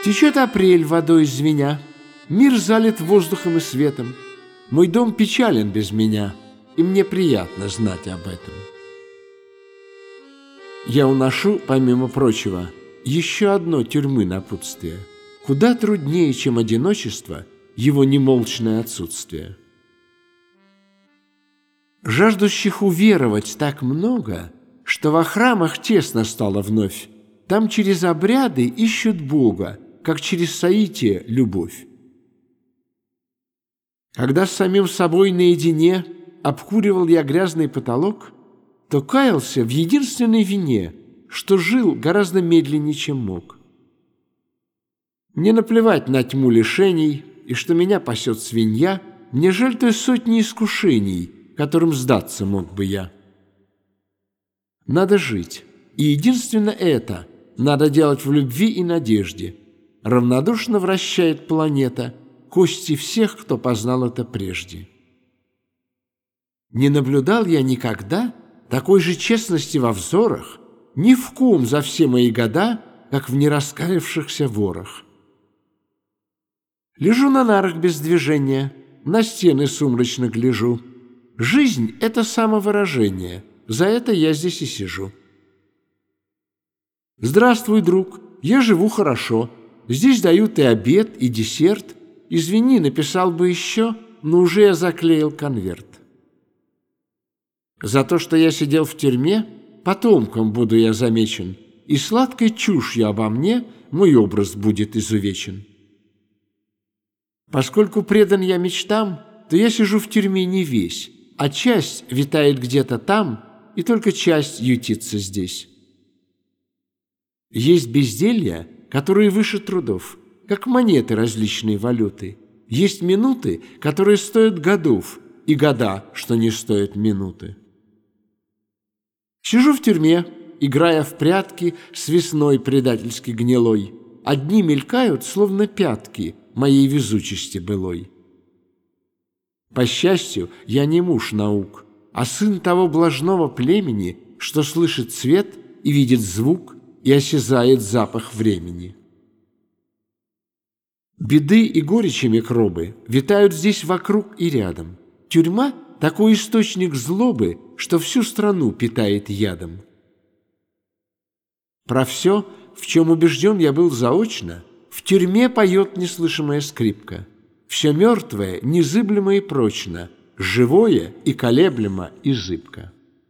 Течет апрель водой звеня, мир залит воздухом и светом. Мой дом печален без меня, и мне приятно знать об этом. Я уношу, помимо прочего, еще одно тюрьмы напутствие, куда труднее, чем одиночество, его немолчное отсутствие. Жаждущих уверовать так много, что во храмах тесно стало вновь. Там через обряды ищут Бога, как через соитие любовь. Когда с самим собой наедине обкуривал я грязный потолок, то каялся в единственной вине, что жил гораздо медленнее, чем мог. Мне наплевать на тьму лишений, и что меня пасет свинья, мне жаль той сотни искушений, которым сдаться мог бы я. Надо жить, и единственно это надо делать в любви и надежде. Равнодушно вращает планета кости всех, кто познал это прежде. Не наблюдал я никогда такой же честности во взорах ни в ком за все мои года, как в нераскаявшихся ворах. Лежу на нарах без движения, на стены сумрачно гляжу. Жизнь — это самовыражение, за это я здесь и сижу. Здравствуй, друг, я живу хорошо. Здесь дают и обед, и десерт. Извини, написал бы еще, но уже я заклеил конверт. За то, что я сидел в тюрьме, потомком буду я замечен, и сладкой чушью обо мне мой образ будет изувечен. Поскольку предан я мечтам, то я сижу в тюрьме не весь, а часть витает где-то там, и только часть ютится здесь. Есть безделья, которые выше трудов, как монеты различной валюты. Есть минуты, которые стоят годов, и года, что не стоят минуты. Сижу в тюрьме, играя в прятки с весной предательски гнилой. Одни мелькают, словно пятки моей везучести былой. По счастью, я не муж наук, а сын того блажного племени, что слышит свет и видит звук и осязает запах времени. Беды и горечи микробы витают здесь вокруг и рядом. Тюрьма — такой источник злобы, что всю страну питает ядом. Про все, в чем убежден я был заочно, в тюрьме поет неслышимая скрипка. Все мертвое, незыблемо и прочно, живое и колеблемо и зыбко.